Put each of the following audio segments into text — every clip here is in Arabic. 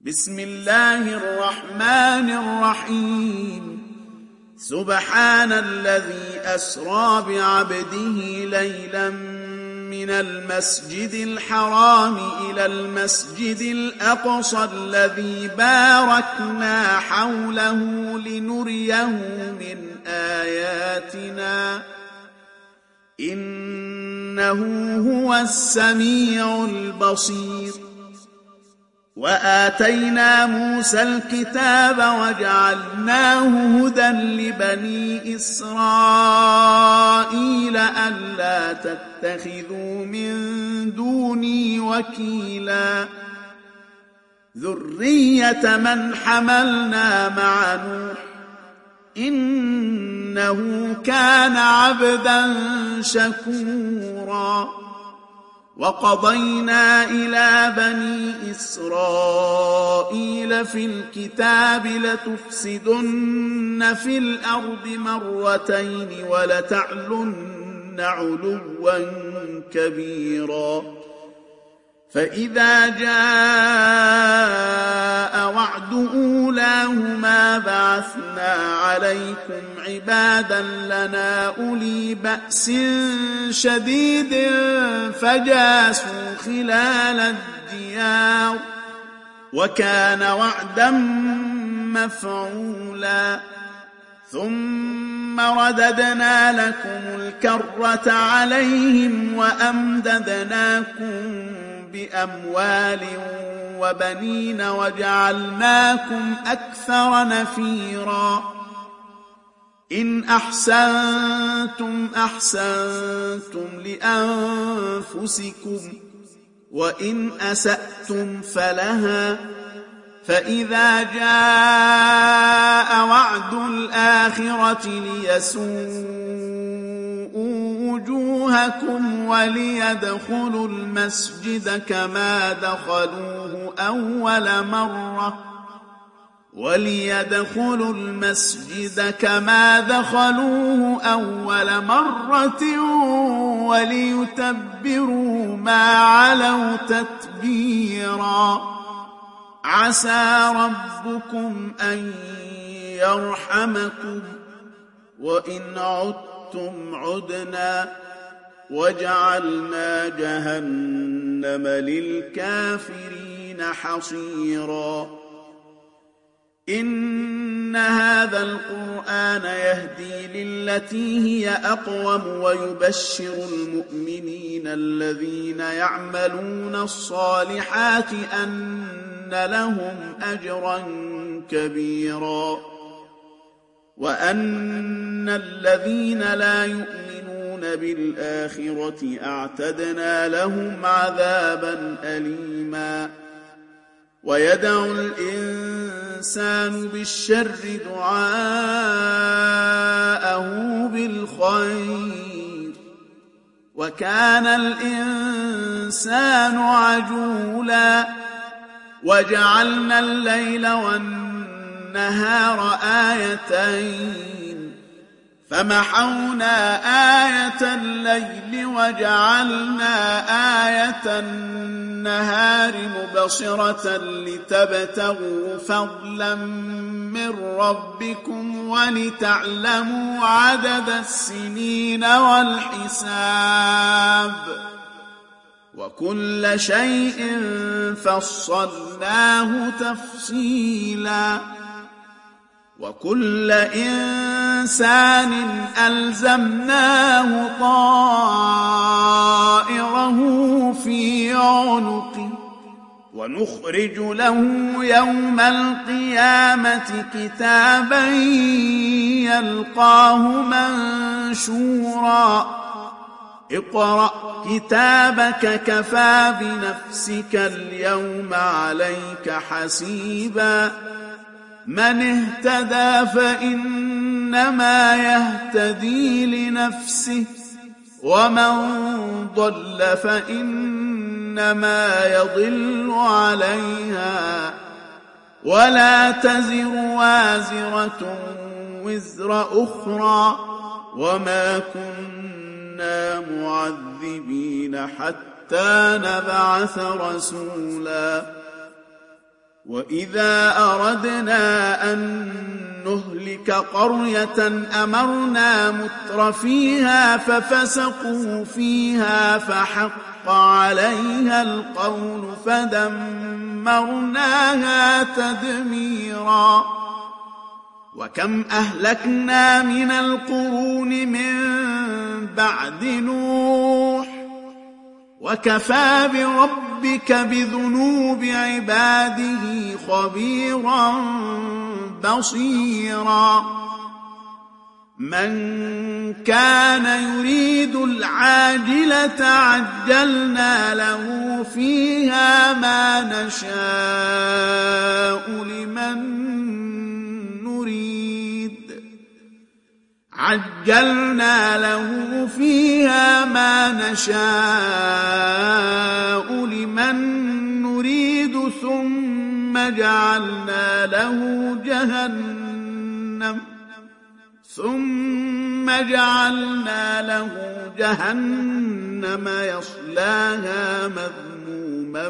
بسم الله الرحمن الرحيم سبحان الذي أسرى بعبده ليلا من المسجد الحرام إلى المسجد الأقصى الذي باركنا حوله لنريه من آياتنا إنه هو السميع البصير. وآتينا موسى الكتاب وجعلناه هدى لبني إسرائيل ألا تتخذوا من دوني وكيلا ذرية من حملنا مع نوح إنه كان عبدا شكورا. وقضينا إلى بني إسرائيل في الكتاب لتفسدن في الأرض مرتين ولتعلن علوا كبيرا. فإذا جاء وعد أولاهما بعثنا عليكم عبادا لنا أولي بأس شديد فجاسوا خلال الديار وكان وعدا مفعولا. ثم رددنا لكم الكرة عليهم وأمددناكم بأموال وبنين وجعلناكم أكثر نفيرا. إن أحسنتم أحسنتم لأنفسكم وإن أسأتم فلها. فإذا جاء وعد الآخرة ليسوءوا وجوهكم وليدخلوا المسجد كما دخلوه أول مرة وليتبروا ما علوا تتبيرا. عسى ربكم أن يرحمكم وإن عدتم عدنا وجعلنا جهنم للكافرين حصيرا. إن هذا القرآن يهدي للتي هي أقوم ويبشر المؤمنين الذين يعملون الصالحات أن لهم أجرا كبيرا وأن الذين لا يؤمنون بالآخرة أعتدنا لهم عذابا أليما. ويدعو الإنسان بالشر دعاءه بالخير وكان الإنسان عجولا. وجعلنا الليل والنهار آيتين فمحونا آية الليل وجعلنا آية النهار مبصرة لتبتغوا فضلا من ربكم ولتعلموا عدد السنين والحساب وكل شيء فصلناه تفصيلا. وكل إنسان ألزمناه طائره في عنقه ونخرج له يوم القيامة كتابا يلقاه منشورا. اقرأ كتابك كفى بنفسك اليوم عليك حسيبا. من اهتدى فإنما يهتدي لنفسه ومن ضل فإنما يضل عليها ولا تزر وازرة وزر أخرى وما كنا معذبين حتى نبعث رسولا. وإذا أردنا أن نهلك قرية أمرنا مترفيها ففسقوا فيها فحق عليها القول فدمرناها تدميرا وكم أهلكنا من القرون من بعد نوح وكفى بربك بذنوب عباده خبيرا بصيرا من كان يريد العاجلة عجلنا له فيها ما نشاء لمن عجلنا له فيها ما نشاء لمن نريد ثم جعلنا له جهنم يصلاها مذموما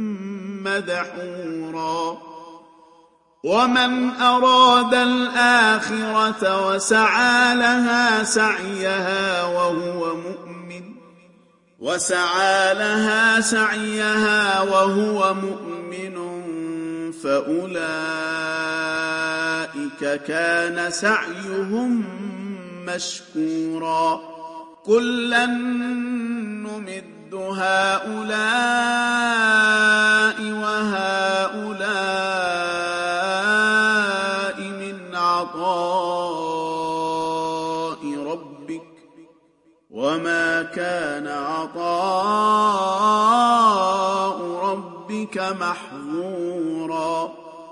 مدحورا ومن أراد الآخرة وسعى لها سعيها وهو مؤمن فأولئك كان سعيهم مشكورا كلا نمد هؤلاء وهؤلاء من عطاء ربك وما كان عطاء ربك محظورا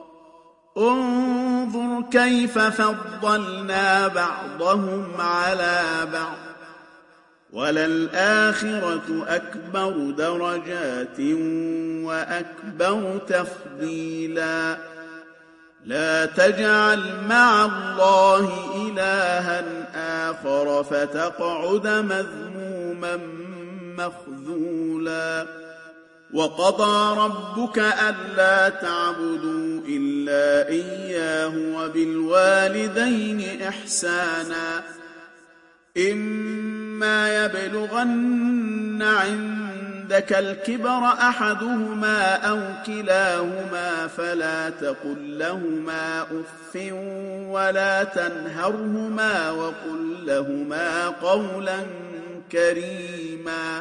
انظر كيف فضلنا بعضهم على بعض وللآخرة أكبر درجات وأكبر تفضيلا لا تجعل مع الله إلها آخر فتقعد مذموما مخذولا وقضى ربك ألا تعبدوا إلا إياه وبالوالدين إحسانا إما يبلغن عندك الكبر أحدهما أو كلاهما فلا تقل لهما أف ولا تنهرهما وقل لهما قولا كريما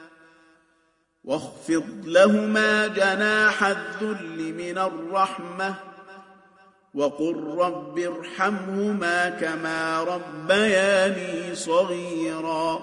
واخفض لهما جناح الذل من الرحمة وقل رب ارحمهما كما ربياني صغيرا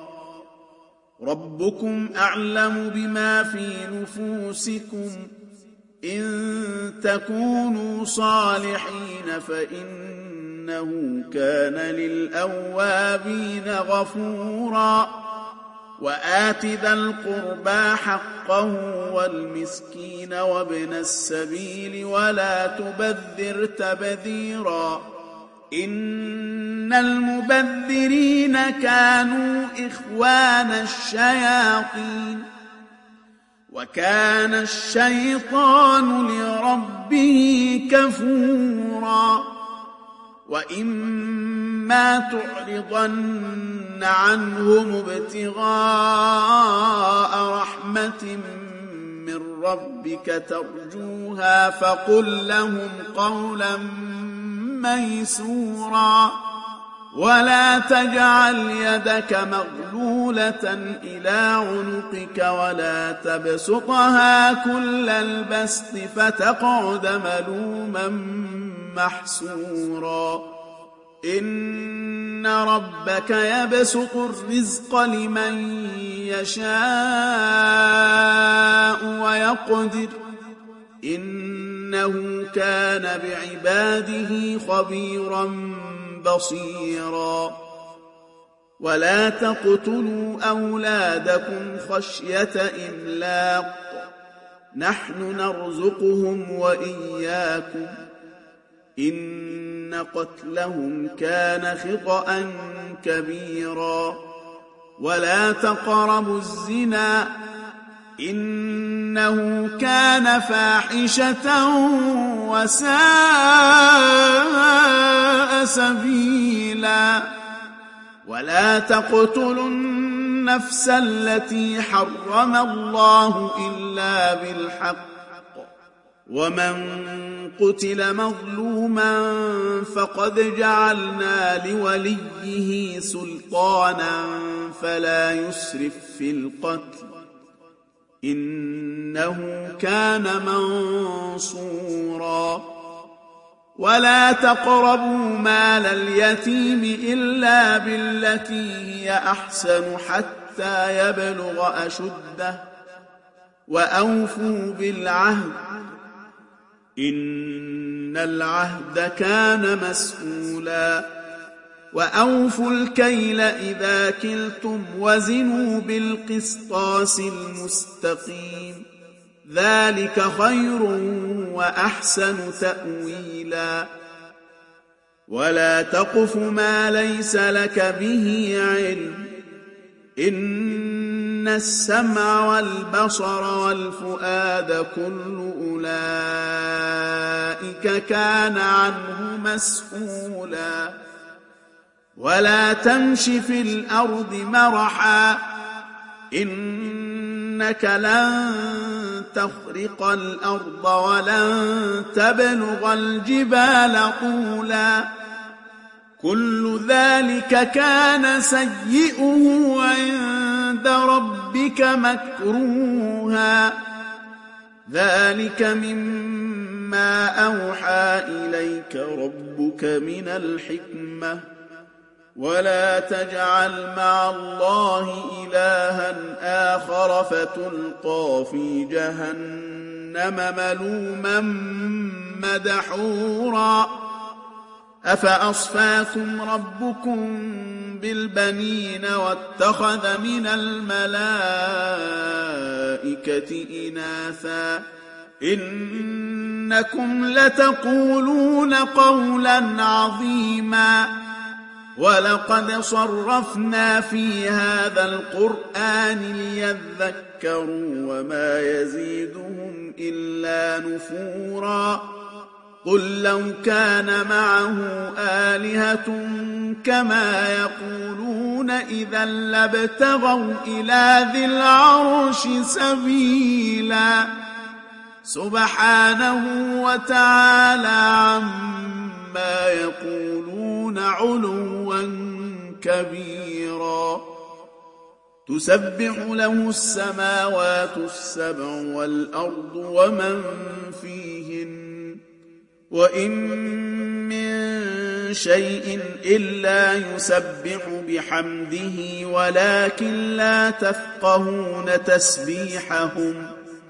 ربكم أعلم بما في نفوسكم إن تكونوا صالحين فإنه كان للأوابين غفورا وآت ذا القربى حقه والمسكين وابن السبيل ولا تبذر تبذيرا إن المبذرين كانوا إخوان الشياطين وكان الشيطان لربه كفورا وإما تعرضن عنهم ابتغاء رحمة من ربك ترجوها فقل لهم قولا ميسورا ولا تجعل يدك مغلولة إلى عنقك ولا تبسطها كل البسط فتقعد ملوما محسورا إن ربك يبسط الرزق لمن يشاء ويقدر إنه كان بعباده خبيرا بصيرا ولا تقتلوا أولادكم خشية إملاق نحن نرزقهم وإياكم إن قتلهم كان خطأ كبيرا ولا تقربوا الزنا إن إنه كان فاحشة وساء سبيلا ولا تقتلوا النفس التي حرم الله إلا بالحق ومن قتل مظلوما فقد جعلنا لوليه سلطانا فلا يسرف في القتل إنه كان منصورا ولا تقربوا مال اليتيم إلا بالتي هي أحسن حتى يبلغ أشده وأوفوا بالعهد إن العهد كان مسؤولا وأوفوا الكيل إذا كلتم وزنوا بالقسطاس المستقيم ذلك خير وأحسن تأويلا ولا تقف ما ليس لك به علم إن السمع والبصر والفؤاد كل أولئك كان عنه مسؤولا ولا تمش في الأرض مرحا إنك لن تخرق الأرض ولن تبلغ الجبال طولا كل ذلك كان سيئه عند ربك مكروها ذلك مما أوحى إليك ربك من الحكمة ولا تجعل مع الله إلها آخر فتلقى في جهنم ملوما مدحورا أفأصفاكم ربكم بالبنين واتخذ من الملائكة إناثا إنكم لتقولون قولا عظيما ولقد صرفنا في هذا القرآن ليذكروا وما يزيدهم إلا نفورا قل لو كان معه آلهة كما يقولون إذا لابتغوا إلى ذي العرش سبيلا سبحانه وتعالى عما يقولون علوا كبيرا تسبح له السماوات السبع والأرض ومن فيهن وإن من شيء إلا يسبح بحمده ولكن لا تفقهون تسبيحهم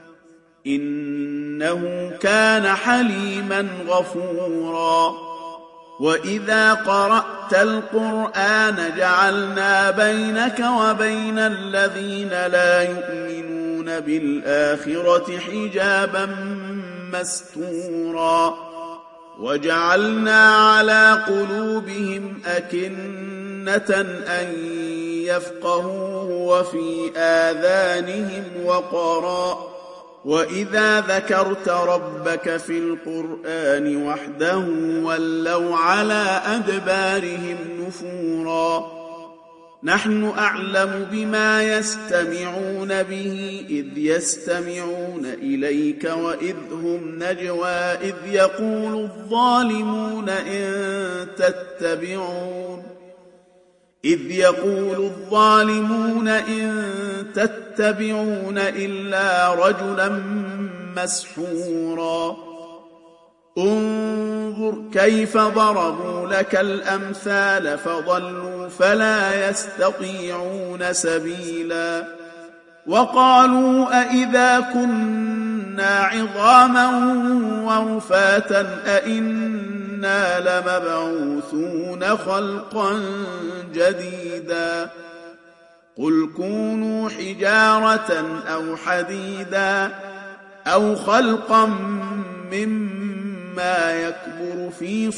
إنه كان حليما غفورا وإذا قرأت القرآن جعلنا بينك وبين الذين لا يؤمنون بالآخرة حجابا مستورا وجعلنا على قلوبهم أكنة أن يفقهوه وفي آذانهم وقرا وإذا ذكرت ربك في القرآن وحده ولوا على أدبارهم نفورا نحن أعلم بما يستمعون به إذ يستمعون إليك وإذ هم نجوى إذ يقول الظالمون إن تتبعون إلا رجلا مسحورا انظر كيف ضربوا لك الأمثال فضلوا فلا يستطيعون سبيلا وقالوا أئذا كنا عظاما ورفاتا أئنا لمبعوثون خلقا جديدا قل كونوا حجارة أو حديدا أو خلقا مما يكبر في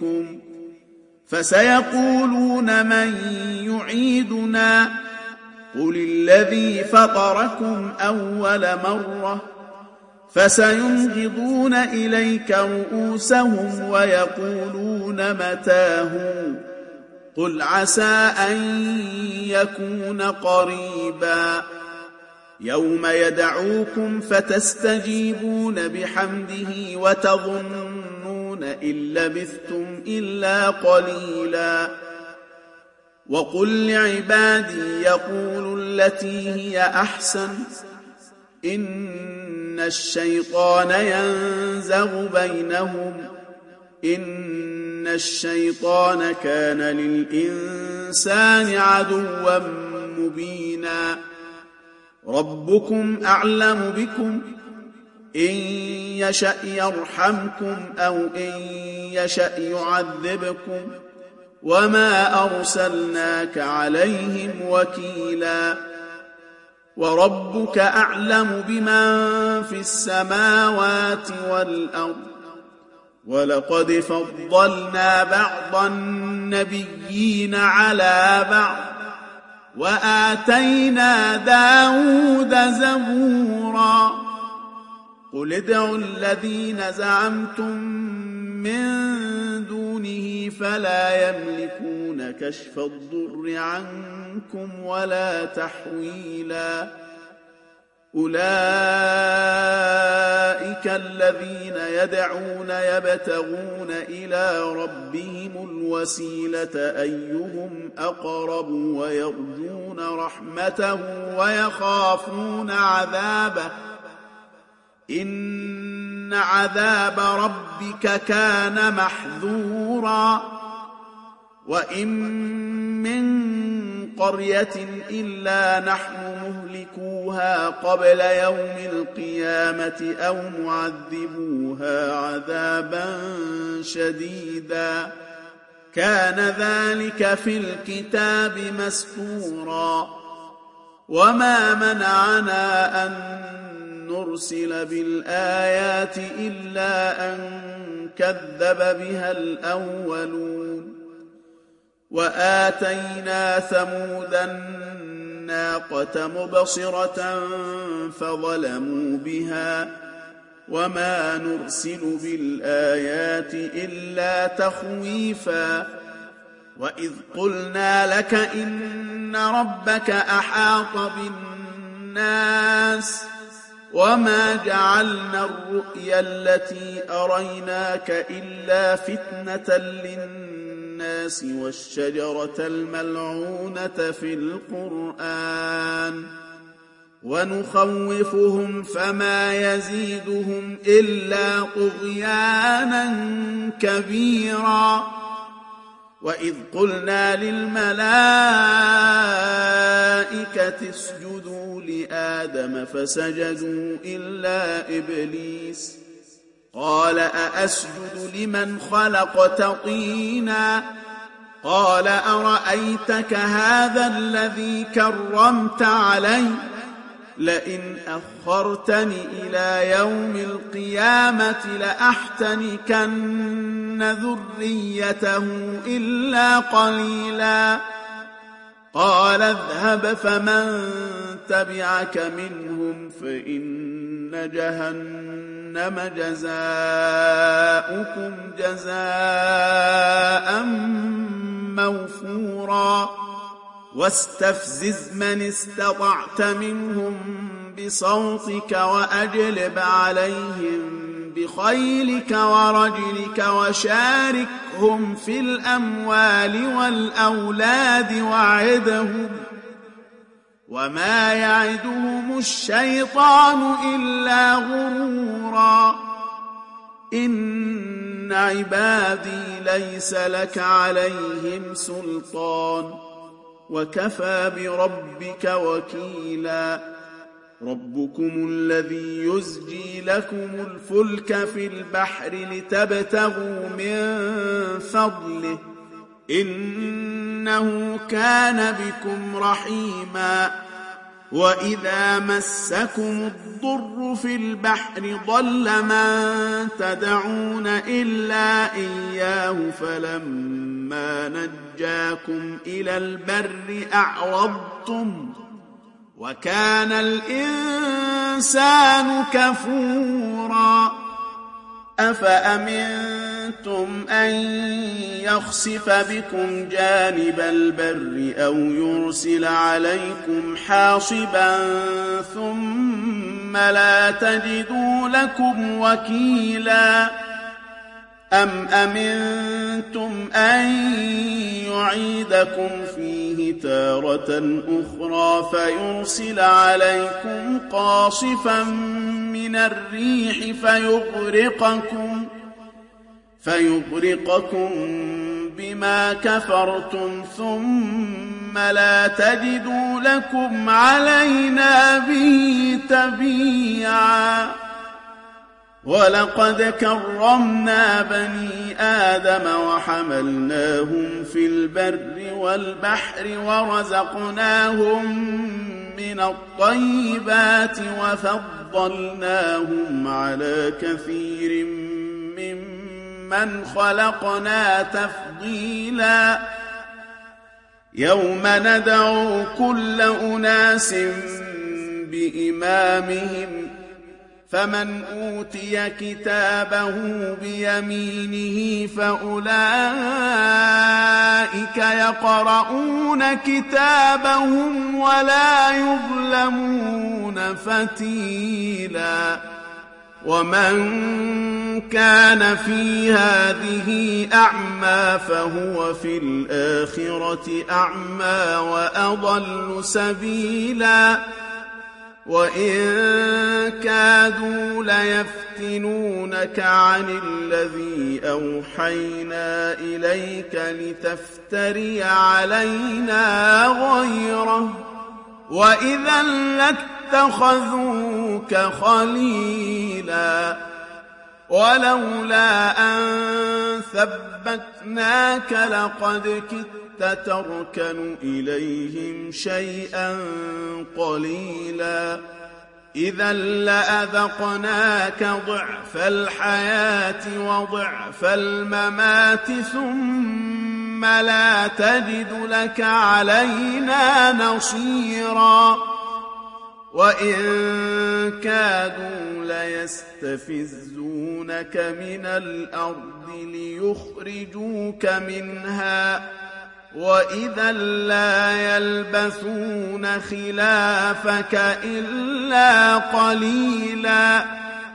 فسيقولون من يعيدنا قل الذي فطركم أول مرة فسينغضون إليك رؤوسهم ويقولون متاه قل عسى أن يكون قريبا يوم يدعوكم فتستجيبون بحمده وتظنون إن لبثتم إلا قليلا وقل لعبادي يقولوا التي هي أحسن إن الشيطان ينزغ بينهم إن الشيطان كان للإنسان عدوا مبينا ربكم أعلم بكم إن يشأ يرحمكم أو إن يشأ يعذبكم وما أرسلناك عليهم وكيلا وربك أعلم بمن في السماوات والأرض ولقد فضلنا بعض النبيين على بعض وآتينا داود زبورا قل ادعوا الذين زعمتم من دونه فلا يملكون كشف الضر عنكم ولا تحويلا أولئك الذين يدعون يبتغون إلى ربهم الوسيلة أيهم أقرب ويرجون رحمته ويخافون عذابه إن عذاب ربك كان محذورا وإن من قرية إلا نحن مهلكوها قبل يوم القيامة أو معذبوها عذابا شديدا كان ذلك في الكتاب مسطورا وما منعنا أن نرسل بالآيات إلا أن كذب بها الأولون وآتينا ثمود الناقة مبصرة فظلموا بها وما نرسل بالآيات إلا تخويفا وإذ قلنا لك إن ربك أحاط بالناس وما جعلنا الرؤيا التي أريناك إلا فتنة للناس والشجرة الملعونة في القرآن ونخوفهم فما يزيدهم إلا طغيانا كبيرا وإذ قلنا للملائكة اسجدوا لآدم فسجدوا إلا إبليس قال أأسجد لمن خلقت طينا قال أرأيتك هذا الذي كرمت علي لئن أخرتني إلى يوم القيامة لأحتنكن ذريته إلا قليلا قال اذهب فمن تبعك منهم فإن جهنم جزاؤكم جزاء موفورا واستفزز من استطعت منهم بصوتك وأجلب عليهم بخيلك ورجلك وشاركهم في الأموال والأولاد وعدهم وما يعدهم الشيطان إلا غرورا إن عبادي ليس لك عليهم سلطان وكفى بربك وكيلا ربكم الذي يزجي لكم الفلك في البحر لتبتغوا من فضله إنه كان بكم رحيما وإذا مسكم الضر في البحر ضل من تدعون إلا إياه فلما نجاكم إلى البر أعرضتم وكان الإنسان كفورا أفأمنتم أن يخسف بكم جانب البر أو يرسل عليكم حاصبا ثم لا تجدوا لكم وكيلا أم أمنتم أن يعيدكم فيه تارة أخرى فيرسل عليكم قاصفا من الريح فيغرقكم بما كفرتم ثم لا تجدوا لكم علينا به تبيعا ولقد كرمنا بني آدم وحملناهم في البر والبحر ورزقناهم من الطيبات وفضلناهم على كثير ممن خلقنا تفضيلا يوم ندعو كل أناس بإمامهم فمن أوتي كتابه بيمينه فأولئك يقرؤون كتابهم ولا يظلمون فتيلا ومن كان في هذه أعمى فهو في الآخرة أعمى وأضل سبيلا وإن كادوا ليفتنونك عن الذي أوحينا إليك لتفتري علينا غيره وإذا لاتخذوك خليلا ولولا أن ثبتناك لقد كدت تركن إليهم شيئا قليلا إذا لأذقناك ضعف الحياة وضعف الممات ثم لا تجد لك علينا نصيرا وإن كادوا ليستفزونك من الأرض ليخرجوك منها وإذا لا يلبثون خلافك إلا قليلا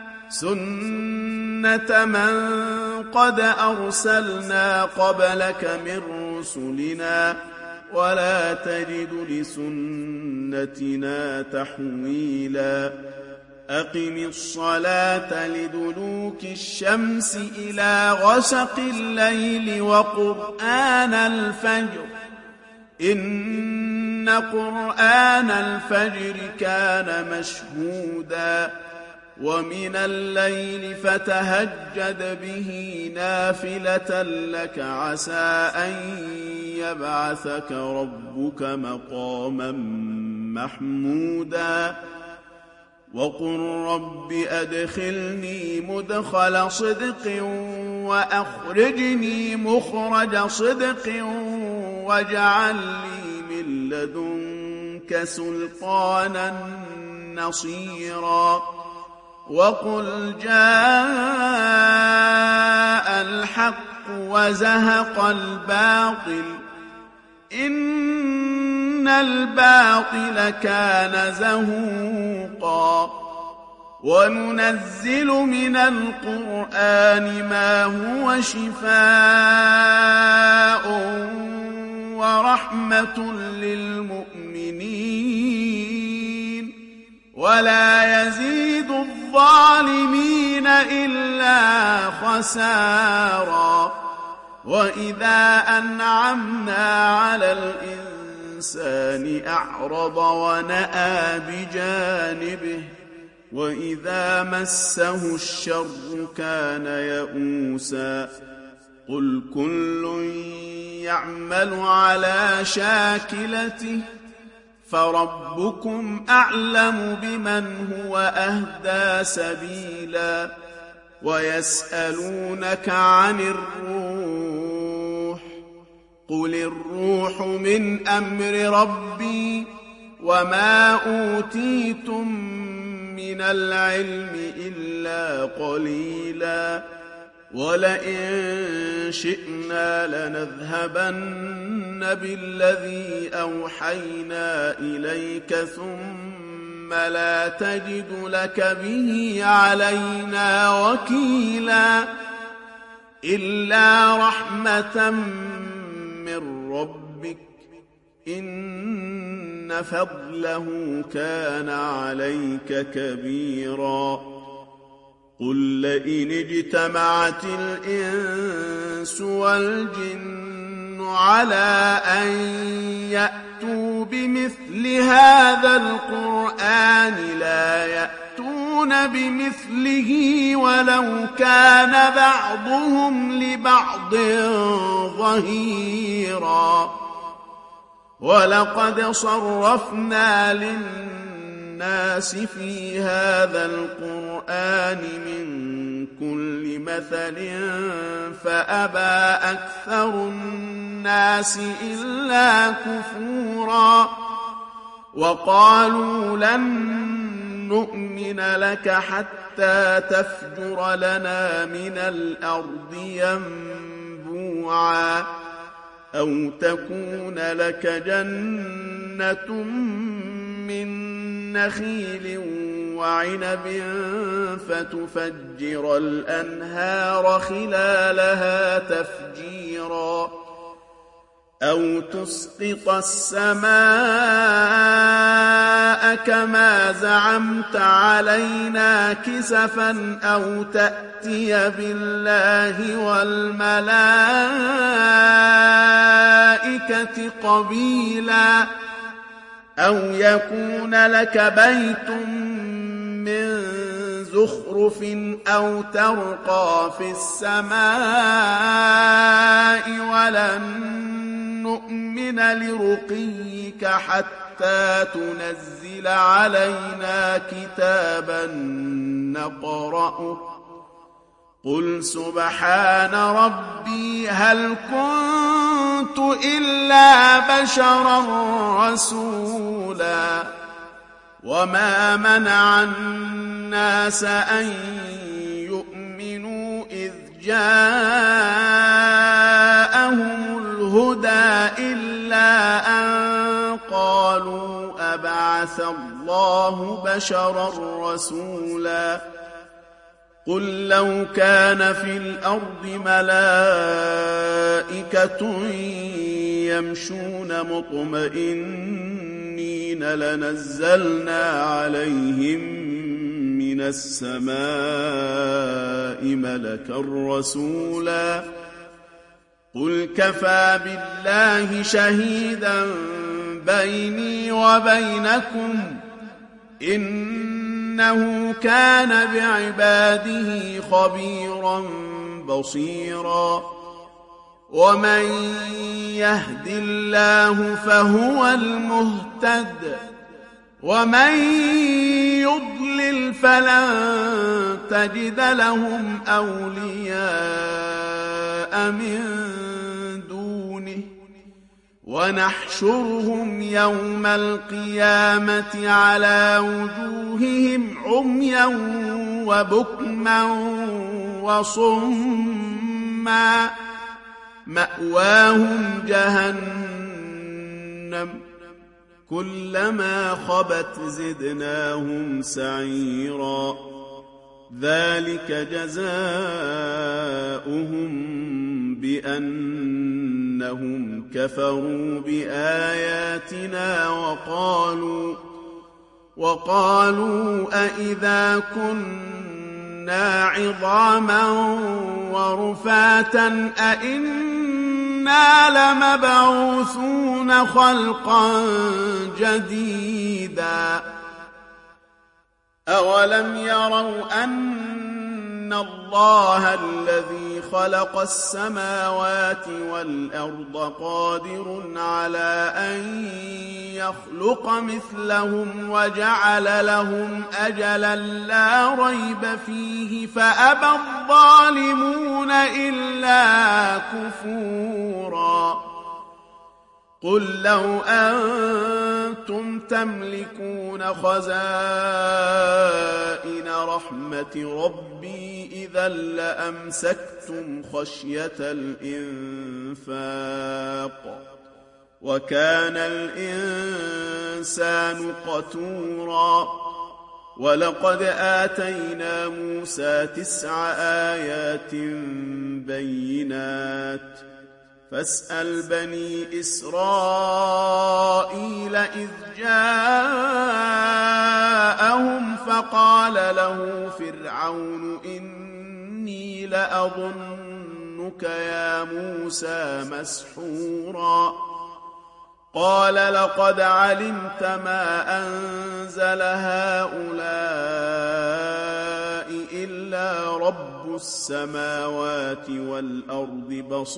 سنة من قد أرسلنا قبلك من رسلنا ولا تجد لسنتنا تحويلا أقم الصلاة لدلوك الشمس إلى غسق الليل وقرآن الفجر إن قرآن الفجر كان مشهودا ومن الليل فتهجد به نافلة لك عسى أن يبعثك ربك مقاما محمودا وقل رب أدخلني مدخل صدق وأخرجني مخرج صدق واجعل لي من لدنك سلطانا نصيرا وقل جاء الحق وزهق الباطل إن الباطل كان زهوقا وننزل من القرآن ما هو شفاء ورحمة للمؤمنين ولا يزيد الظالمين إلا خسارا وإذا أنعمنا على الإنسان أعرض ونأى بجانبه وإذا مسه الشر كان يئوسا قل كل يعمل على شاكلته فربكم أعلم بمن هو أهدى سبيلا ويسألونك عن الروح قل الروح من أمر ربي وما أوتيتم من العلم إلا قليلا ولئن شئنا لنذهبن بالذي أوحينا إليك ثم لا تجد لك به علينا وكيلا إلا رحمة من ربك إن فضله كان عليك كبيرا قل لئن اجتمعت الإنس والجن على أن يأتوا بمثل هذا القرآن لا يأتون بمثله ولو كان بعضهم لبعض ظهيرا ولقد صرفنا للناس في هذا القرآن من كل مثل فأبى أكثر الناس إلا كفورا وقالوا لن نؤمن لك حتى تفجر لنا من الأرض ينبوعا أو تكون لك جنة من نخيل وعنب فتفجر الأنهار خلالها تفجيرا أو تسقط السماء كما زعمت علينا كسفا أو تأتي بالله والملائكة قبيلا أو يكون لك بيت من زخرف أو ترقى في السماء ولن نؤمن لرقيك حتى تنزل علينا كتابا نقرأه قل سبحان ربي هل كنت إلا بشرا رسولا وما منع الناس أن يؤمنوا إذ جاءهم الهدى إلا أن قالوا أبعث الله بشرا رسولا قل لو كان في الأرض ملائكة يمشون مطمئنين لنزلنا عليهم من السماء ملكا رسولا قل كفى بالله شهيدا بيني وبينكم إنه كان بعباده خبيرا بصيرا ومن يهد الله فهو المهتد ومن يضلل فلن تجد لهم أولياء من دونه ونحشرهم يوم القيامة على وجوههم عميا وبكما وصما مأواهم جهنم كلما خبت زدناهم سعيرا ذلك جزاؤهم بأنهم كفروا بآياتنا وقالوا أإذا كنا عظاما ورفاتا أإنا لمبعوثون خلقا جديدا أولم يروا أن الله الذي خلق السماوات والأرض قادر على أن يخلق مثلهم وجعل لهم أجلا لا ريب فيه فأبى الظالمون إلا كفورا قل لو أنتم كنتم تملكون خزائن رحمة ربي إذا لأمسكتم خشية الإنفاق وكان الإنسان قتورا ولقد آتينا موسى 9 آيات بينات فاسأل بني إسرائيل إذ جاءهم فقال له فرعون إني لأظنك يا موسى مسحورا قال لقد علمت ما أنزل هؤلاء إلا رب السماوات والأرض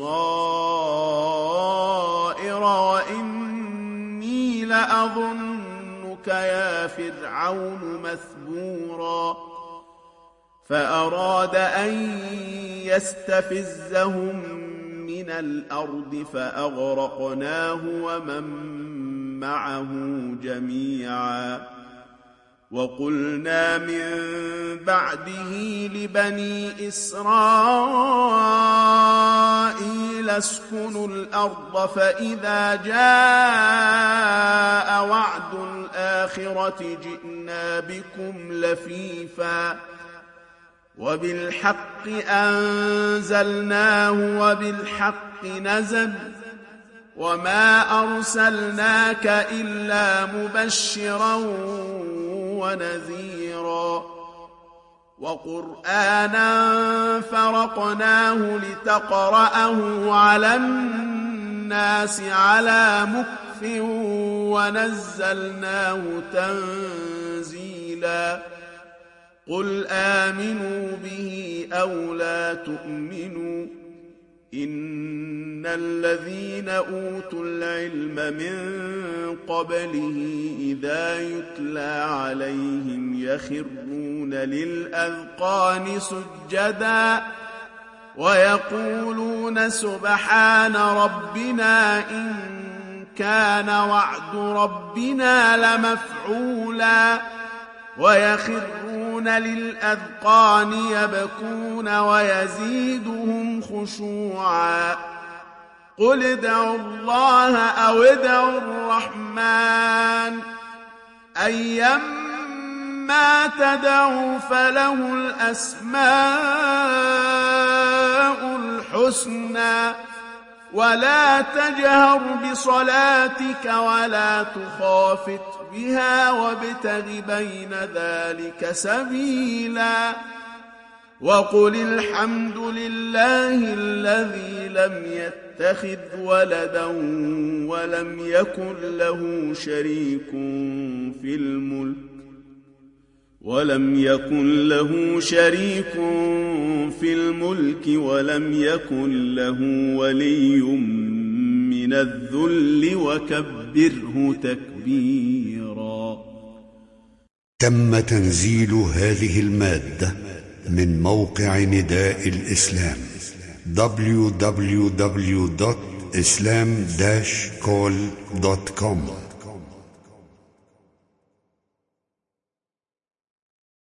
بصائر وإني لأظنك يا فرعون مثبورا فأراد أن يستفزهم من الأرض فأغرقناه ومن معه جميعا وقلنا من بعده لبني إسرائيل اسكنوا الأرض فإذا جاء وعد الآخرة جئنا بكم لفيفا وبالحق أنزلناه وبالحق نزل وما أرسلناك إلا مبشرا ونذيرا وقرآنا فرقناه لتقرأه على الناس على مكث ونزلناه تنزيلا قل آمنوا به أو لا تؤمنوا إن الذين أوتوا العلم من قبله إذا يتلى عليهم يخرون للأذقان سجدا ويقولون سبحان ربنا إن كان وعد ربنا لمفعولا ويخرون للأذقان يبكون ويزيدهم خشوعا قل ادعوا الله أو ادعوا الرحمن أيما تدعوا فله الأسماء الحسنى ولا تجهر بصلاتك ولا تخافت بها وابتغ بين ذلك سبيلا وقل الحمد لله الذي لم يتخذ ولدا ولم يكن له شريك في الملك ولم يكن له ولي من الذل وكبره تكبيرا. تم تنزيل هذه المادة من موقع نداء الإسلام www.islam-call.com